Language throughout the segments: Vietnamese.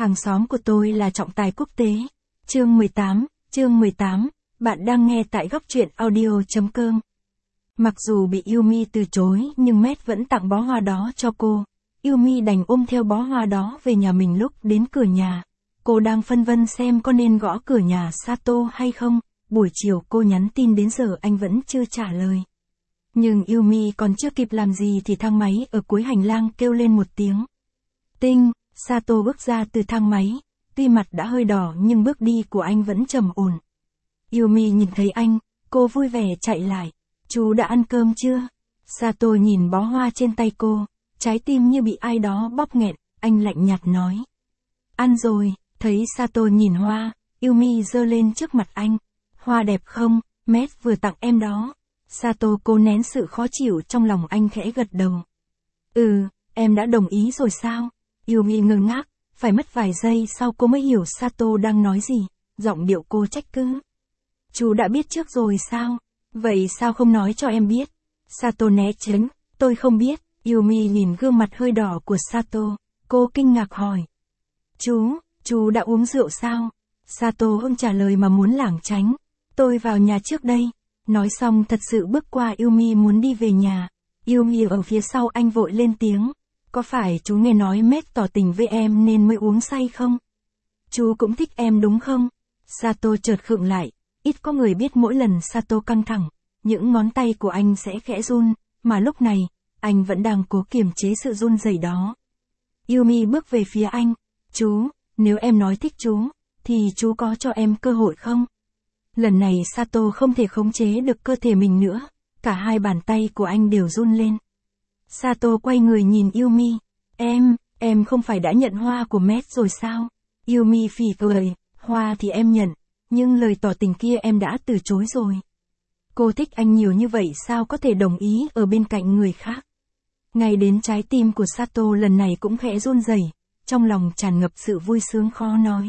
Hàng xóm của tôi là trọng tài quốc tế. Chương 18, bạn đang nghe tại góc truyện audio.com. Mặc dù bị Yumi từ chối nhưng Matt vẫn tặng bó hoa đó cho cô. Yumi đành ôm theo bó hoa đó về nhà mình. Lúc đến cửa nhà, cô đang phân vân xem có nên gõ cửa nhà Sato hay không. Buổi chiều cô nhắn tin đến giờ anh vẫn chưa trả lời. Nhưng Yumi còn chưa kịp làm gì thì thang máy ở cuối hành lang kêu lên một tiếng. Tinh, Sato bước ra từ thang máy. Tuy mặt đã hơi đỏ nhưng bước đi của anh vẫn trầm ổn. Yumi nhìn thấy anh, cô vui vẻ chạy lại. Chú đã ăn cơm chưa? Sato nhìn bó hoa trên tay cô, trái tim như bị ai đó bóp nghẹn, anh lạnh nhạt nói. Ăn rồi. Thấy Sato nhìn hoa, Yumi giơ lên trước mặt anh. Hoa đẹp không? Matt vừa tặng em đó. Sato cố nén sự khó chịu trong lòng, anh khẽ gật đầu. Em đã đồng ý rồi sao? Yumi ngơ ngác, phải mất vài giây sau cô mới hiểu Sato đang nói gì, giọng điệu cô trách cứ. Chú đã biết trước rồi sao? Vậy sao không nói cho em biết? Sato né tránh, tôi không biết. Yumi nhìn gương mặt hơi đỏ của Sato, cô kinh ngạc hỏi. Chú đã uống rượu sao? Sato không trả lời mà muốn lảng tránh. Tôi vào nhà trước đây. Nói xong thật sự bước qua Yumi muốn đi về nhà. Yumi ở phía sau anh vội lên tiếng. Có phải chú nghe nói Matt tỏ tình với em nên mới uống say không? Chú cũng thích em đúng không? Sato chợt khựng lại. Ít có người biết mỗi lần Sato căng thẳng, những ngón tay của anh sẽ khẽ run, mà lúc này, anh vẫn đang cố kiềm chế sự run rẩy đó. Yumi bước về phía anh. Chú, nếu em nói thích chú, thì chú có cho em cơ hội không? Lần này Sato không thể khống chế được cơ thể mình nữa, cả hai bàn tay của anh đều run lên. Sato quay người nhìn Yumi. Em không phải đã nhận hoa của Matt rồi sao? Yumi phì cười, hoa thì em nhận, nhưng lời tỏ tình kia em đã từ chối rồi. Cô thích anh nhiều như vậy sao có thể đồng ý ở bên cạnh người khác? Ngay đến trái tim của Sato lần này cũng khẽ run rẩy, trong lòng tràn ngập sự vui sướng khó nói.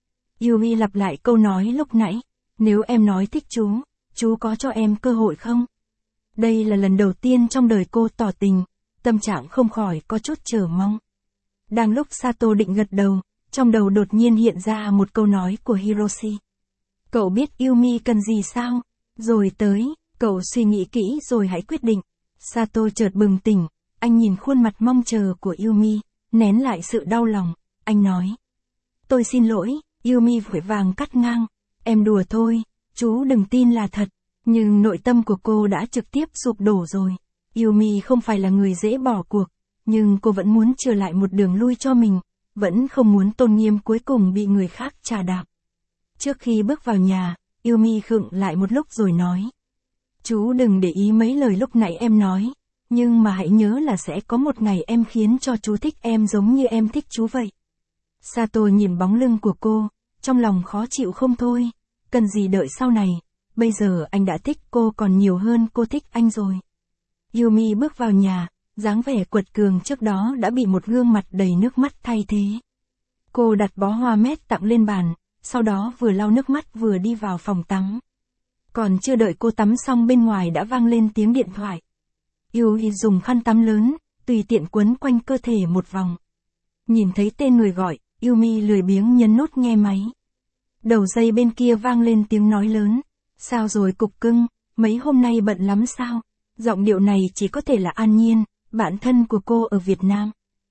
Yumi lặp lại câu nói lúc nãy, nếu em nói thích chú có cho em cơ hội không? Đây là lần đầu tiên trong đời cô tỏ tình, tâm trạng không khỏi có chút chờ mong. Đang lúc Sato định gật đầu, trong đầu đột nhiên hiện ra một câu nói của Hiroshi. Cậu biết Yumi cần gì sao? Rồi tới, cậu suy nghĩ kỹ rồi hãy quyết định. Sato chợt bừng tỉnh, anh nhìn khuôn mặt mong chờ của Yumi, nén lại sự đau lòng, anh nói. Tôi xin lỗi. Yumi vội vàng cắt ngang. Em đùa thôi, chú đừng tin là thật. Nhưng nội tâm của cô đã trực tiếp sụp đổ rồi. Yumi không phải là người dễ bỏ cuộc, nhưng cô vẫn muốn trở lại một đường lui cho mình, vẫn không muốn tôn nghiêm cuối cùng bị người khác trà đạp. Trước khi bước vào nhà, Yumi khựng lại một lúc rồi nói. Chú đừng để ý mấy lời lúc nãy em nói, nhưng mà hãy nhớ là sẽ có một ngày em khiến cho chú thích em giống như em thích chú vậy. Sato nhìn bóng lưng của cô, trong lòng khó chịu không thôi, cần gì đợi sau này, bây giờ anh đã thích cô còn nhiều hơn cô thích anh rồi. Yumi bước vào nhà, dáng vẻ quật cường trước đó đã bị một gương mặt đầy nước mắt thay thế. Cô đặt bó hoa Matt tặng lên bàn, sau đó vừa lau nước mắt vừa đi vào phòng tắm. Còn chưa đợi cô tắm xong bên ngoài đã vang lên tiếng điện thoại. Yumi dùng khăn tắm lớn, tùy tiện quấn quanh cơ thể một vòng. Nhìn thấy tên người gọi, Yumi lười biếng nhấn nút nghe máy. Đầu dây bên kia vang lên tiếng nói lớn. Sao rồi cục cưng, mấy hôm nay bận lắm sao? Giọng điệu này chỉ có thể là An Nhiên, bạn thân của cô ở Việt Nam.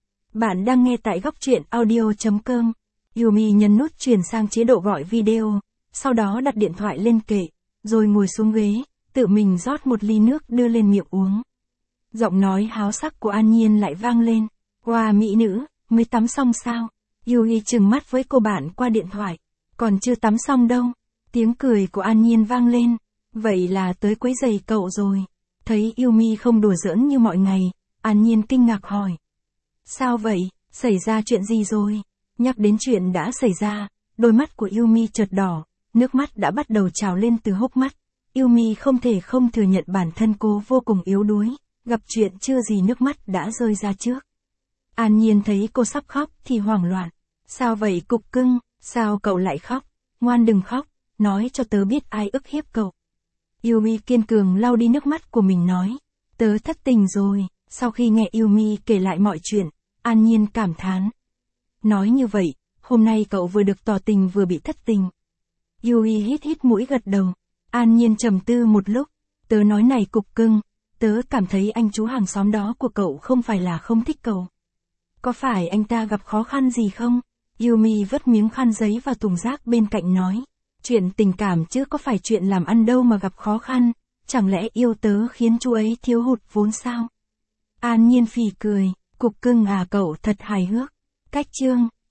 Bạn đang nghe tại góc truyện audio.com. Yumi nhấn nút chuyển sang chế độ gọi video, sau đó đặt điện thoại lên kệ, rồi ngồi xuống ghế, tự mình rót một ly nước đưa lên miệng uống. Giọng nói háo sắc của An Nhiên lại vang lên. Wow, mỹ nữ, mới tắm xong sao? Yumi trừng mắt với cô bạn qua điện thoại. Còn chưa tắm xong đâu. Tiếng cười của An Nhiên vang lên. Vậy là tới quấy giày cậu rồi. Thấy Yumi không đùa giỡn như mọi ngày, An Nhiên kinh ngạc hỏi. Sao vậy, xảy ra chuyện gì rồi? Nhắc đến chuyện đã xảy ra, đôi mắt của Yumi chợt đỏ, nước mắt đã bắt đầu trào lên từ hốc mắt. Yumi không thể không thừa nhận bản thân cô vô cùng yếu đuối, gặp chuyện chưa gì nước mắt đã rơi ra trước. An Nhiên thấy cô sắp khóc thì hoảng loạn. Sao vậy cục cưng, sao cậu lại khóc? Ngoan đừng khóc, nói cho tớ biết ai ức hiếp cậu. Yumi kiên cường lau đi nước mắt của mình nói. Tớ thất tình rồi. Sau khi nghe Yumi kể lại mọi chuyện, An Nhiên cảm thán. Nói như vậy, hôm nay cậu vừa được tỏ tình vừa bị thất tình. Yui hít hít mũi gật đầu. An Nhiên trầm tư một lúc. Tớ nói này cục cưng, tớ cảm thấy anh chú hàng xóm đó của cậu không phải là không thích cậu. Có phải anh ta gặp khó khăn gì không? Yumi vứt miếng khăn giấy vào thùng rác bên cạnh nói. Chuyện tình cảm chứ có phải chuyện làm ăn đâu mà gặp khó khăn, chẳng lẽ yêu tớ khiến chú ấy thiếu hụt vốn sao? An Nhiên phì cười, cục cưng à cậu thật hài hước. Cách chương